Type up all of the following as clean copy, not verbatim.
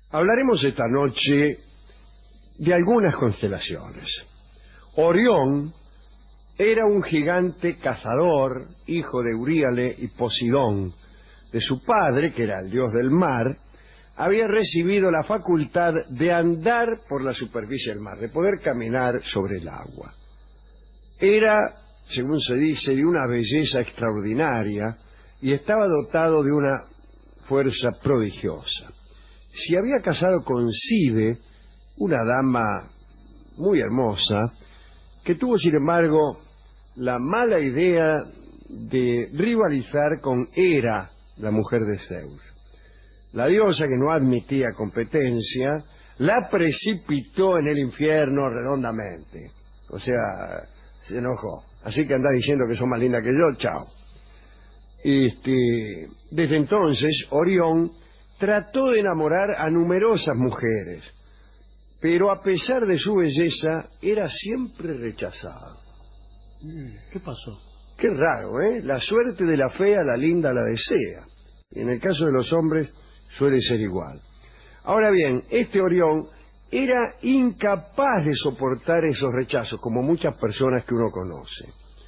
Hablaremos esta noche de algunas constelaciones. Orión era un gigante cazador, hijo de Euríale y Posidón. De su padre, que era el dios del mar, había recibido la facultad de andar por la superficie del mar, de poder caminar sobre el agua. Era, según se dice, de una belleza extraordinaria y estaba dotado de una fuerza prodigiosa. Se había casado con Cide, una dama muy hermosa, que tuvo, sin embargo, la mala idea de rivalizar con Hera, la mujer de Zeus. La diosa, que no admitía competencia, la precipitó en el infierno redondamente. O sea, se enojó. Así que anda diciendo que sos más linda que yo, chao. Desde entonces, Orión trató de enamorar a numerosas mujeres, pero a pesar de su belleza, era siempre rechazado. ¿Qué pasó? Qué raro, ¿eh? La suerte de la fea, la linda la desea. Y en el caso de los hombres, suele ser igual. Ahora bien, este Orión era incapaz de soportar esos rechazos, como muchas personas que uno conoce.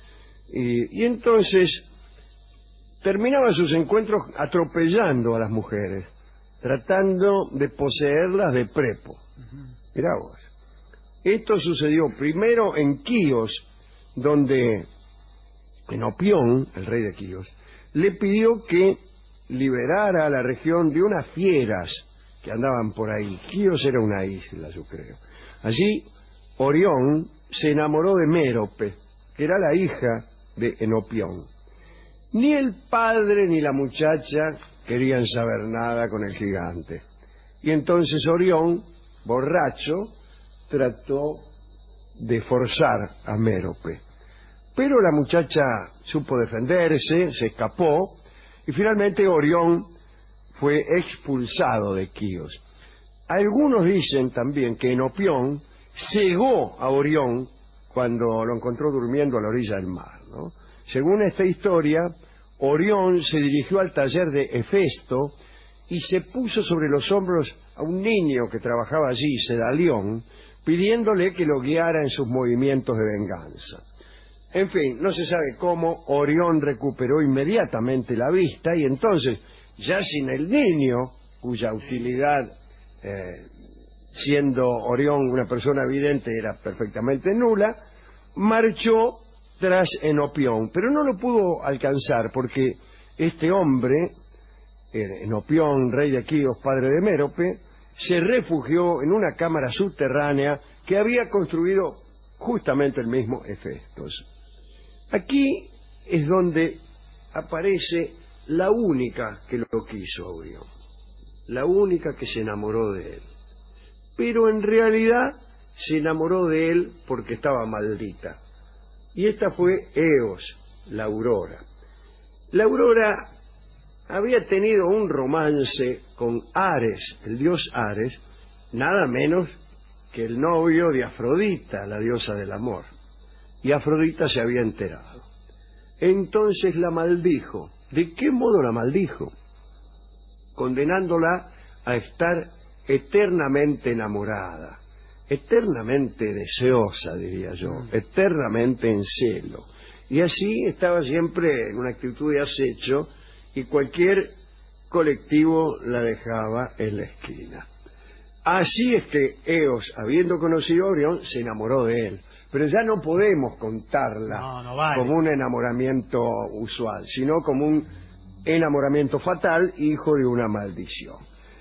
Y entonces terminaba sus encuentros atropellando a las mujeres, tratando de poseerlas de prepo. Mirá vos. Esto sucedió primero en Quíos, donde Enopión, el rey de Quíos, le pidió que liberara a la región de unas fieras que andaban por ahí. Quíos era una isla, yo creo. Allí Orión se enamoró de Mérope, que era la hija de Enopión. Ni el padre ni la muchacha querían saber nada con el gigante. Y entonces Orión, borracho, trató de forzar a Mérope. Pero la muchacha supo defenderse, se escapó, y finalmente Orión fue expulsado de Quíos. Algunos dicen también que Enopión cegó a Orión cuando lo encontró durmiendo a la orilla del mar, ¿no? Según esta historia, Orión se dirigió al taller de Hefesto y se puso sobre los hombros a un niño que trabajaba allí, Sedalión, pidiéndole que lo guiara en sus movimientos de venganza. En fin, no se sabe cómo Orión recuperó inmediatamente la vista y entonces, ya sin el niño, cuya utilidad, siendo Orión una persona vidente, era perfectamente nula, marchó tras Enopión, pero no lo pudo alcanzar porque este hombre, Enopión, rey de Quíos, padre de Mérope, se refugió en una cámara subterránea que había construido justamente el mismo Hefestos. Aquí es donde aparece la única que lo quiso a Orión, la única que se enamoró de él. Pero en realidad se enamoró de él porque estaba maldita. Y esta fue Eos, la Aurora. La Aurora había tenido un romance con Ares, el dios Ares, nada menos que el novio de Afrodita, la diosa del amor. Y Afrodita se había enterado. Entonces la maldijo. ¿De qué modo la maldijo? Condenándola a estar eternamente enamorada, eternamente deseosa, diría yo, eternamente en celo. Y así estaba siempre en una actitud de acecho y cualquier colectivo la dejaba en la esquina. Así es que Eos, habiendo conocido a Orión, se enamoró de él. Pero ya no podemos contarla como un enamoramiento usual, sino como un enamoramiento fatal, hijo de una maldición.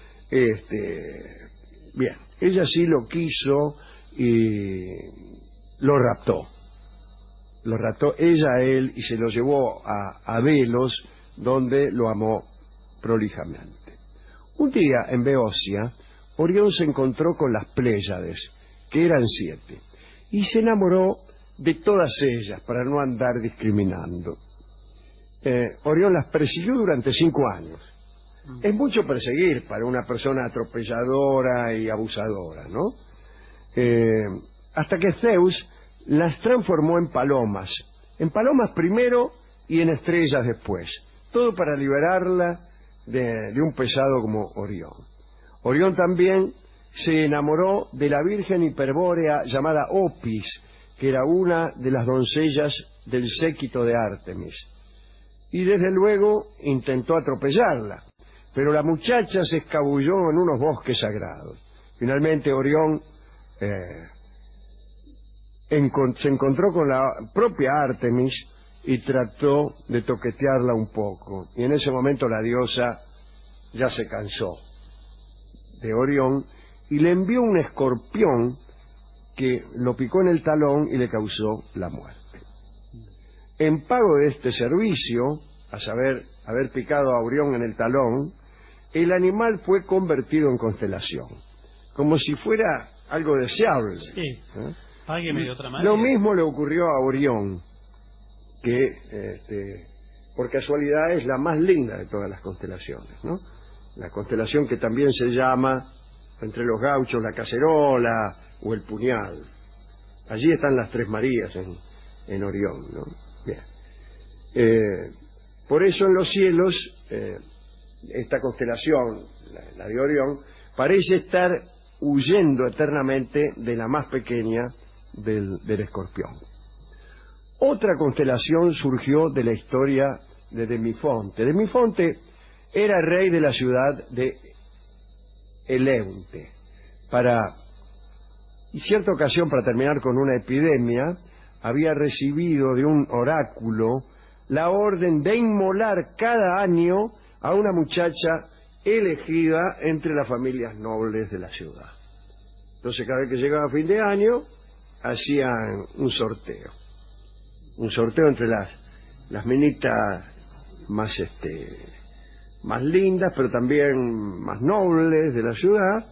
Bien, ella sí lo quiso y lo raptó. Lo raptó ella a él y se lo llevó a Delos, donde lo amó prolijamente. Un día en Beocia, Orión se encontró con las Pléyades, que eran 7, y se enamoró de todas ellas para no andar discriminando. Orión las persiguió durante 5 años. Es mucho perseguir para una persona atropelladora y abusadora, ¿no? Hasta que Zeus las transformó en palomas primero y en estrellas después, todo para liberarla de un pesado como Orión. Orión también se enamoró de la virgen hiperbórea llamada Opis, que era una de las doncellas del séquito de Ártemis. Y desde luego intentó atropellarla, pero la muchacha se escabulló en unos bosques sagrados. Finalmente Orión se encontró con la propia Ártemis y trató de toquetearla un poco. Y en ese momento la diosa ya se cansó de Orión y le envió un escorpión que lo picó en el talón y le causó la muerte. En pago de este servicio, a saber, haber picado a Orión en el talón, el animal fue convertido en constelación, como si fuera algo deseable. Sí, págueme de otra manera. Lo mismo le ocurrió a Orión, que por casualidad es la más linda de todas las constelaciones, ¿no? La constelación que también se llama, entre los gauchos, la cacerola o el puñal. Allí están las Tres Marías en Orión, ¿no? Bien. Por eso en los cielos, esta constelación, la de Orión, parece estar huyendo eternamente de la más pequeña del escorpión. Otra constelación surgió de la historia de Demifonte. Demifonte era rey de la ciudad de Eleunte. Y cierta ocasión, para terminar con una epidemia, había recibido de un oráculo la orden de inmolar cada año a una muchacha elegida entre las familias nobles de la ciudad. Entonces, cada vez que llegaba fin de año, hacían un sorteo entre las minitas más lindas, pero también más nobles de la ciudad,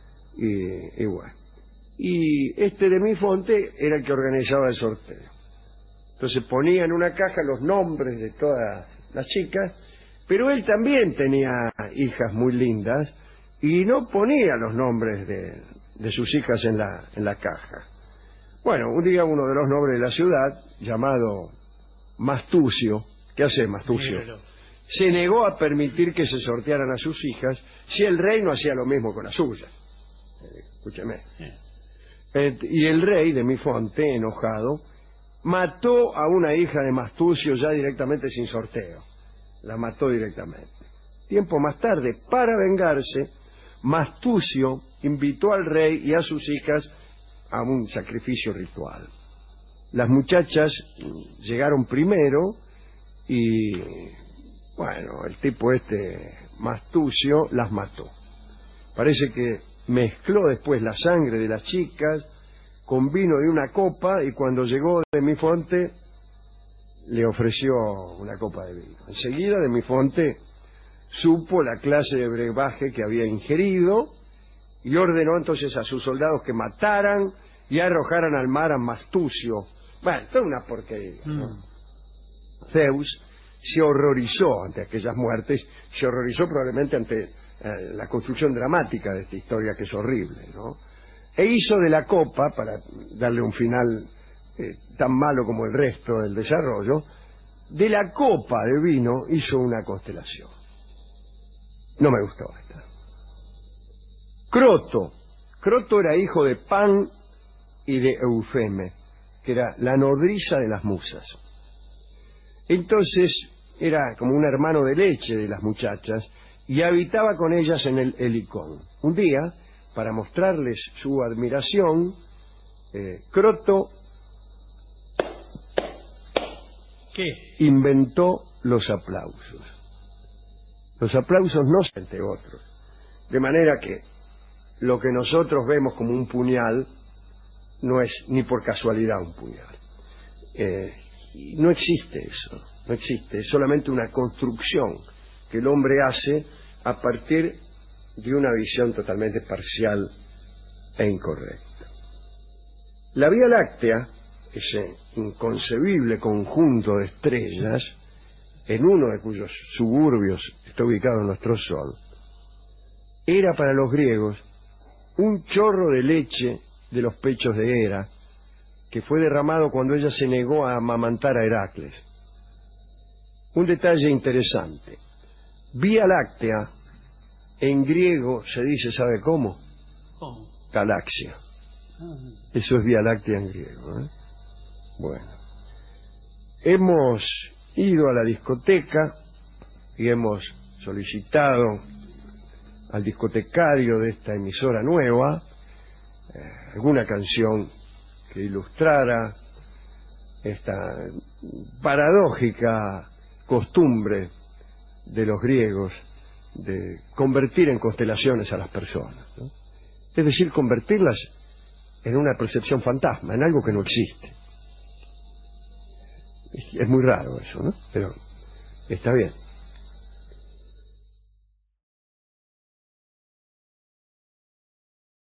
y bueno. Y Demifonte era el que organizaba el sorteo. Entonces ponía en una caja los nombres de todas las chicas, pero él también tenía hijas muy lindas y no ponía los nombres de sus hijas en la caja. Bueno, un día uno de los nobles de la ciudad, llamado Mastucio, ¿qué hace Mastucio? Se negó a permitir que se sortearan a sus hijas si el rey no hacía lo mismo con las suyas. Escúcheme. Y el rey, Demifonte, enojado, mató a una hija de Mastucio ya directamente sin sorteo. La mató directamente. Tiempo más tarde, para vengarse, Mastucio invitó al rey y a sus hijas a un sacrificio ritual. Las muchachas llegaron primero y, bueno, el tipo Mastucio las mató. Parece que mezcló después la sangre de las chicas con vino de una copa y cuando llegó Demifonte le ofreció una copa de vino. Enseguida Demifonte supo la clase de brebaje que había ingerido y ordenó entonces a sus soldados que mataran y arrojaran al mar a Mastucio. Bueno, toda una porquería, ¿no? Zeus se horrorizó ante aquellas muertes, se horrorizó probablemente ante la construcción dramática de esta historia que es horrible, ¿no? E hizo de la copa, para darle un final tan malo como el resto del desarrollo, de la copa de vino hizo una constelación. No me gustó esta. Croto era hijo de Pan y de Eufeme, que era la nodriza de las musas. Entonces era como un hermano de leche de las muchachas y habitaba con ellas en el Helicón. Un día, para mostrarles su admiración, Croto inventó los aplausos. Los aplausos no son entre otros. De manera que lo que nosotros vemos como un puñal no es ni por casualidad un puñal. No existe eso, no existe, es solamente una construcción que el hombre hace a partir de una visión totalmente parcial e incorrecta. La Vía Láctea, ese inconcebible conjunto de estrellas, en uno de cuyos suburbios está ubicado nuestro Sol, era para los griegos un chorro de leche de los pechos de Hera, que fue derramado cuando ella se negó a amamantar a Heracles. Un detalle interesante: Vía Láctea en griego se dice, ¿sabe cómo? ¿Cómo? Galaxia. Ah, Eso es Vía Láctea en griego, ¿eh? Bueno, hemos ido a la discoteca y hemos solicitado al discotecario de esta emisora nueva alguna canción que ilustrara esta paradójica costumbre de los griegos de convertir en constelaciones a las personas, ¿no? Es decir, convertirlas en una percepción fantasma, en algo que no existe. Es muy raro eso, ¿no? Pero está bien.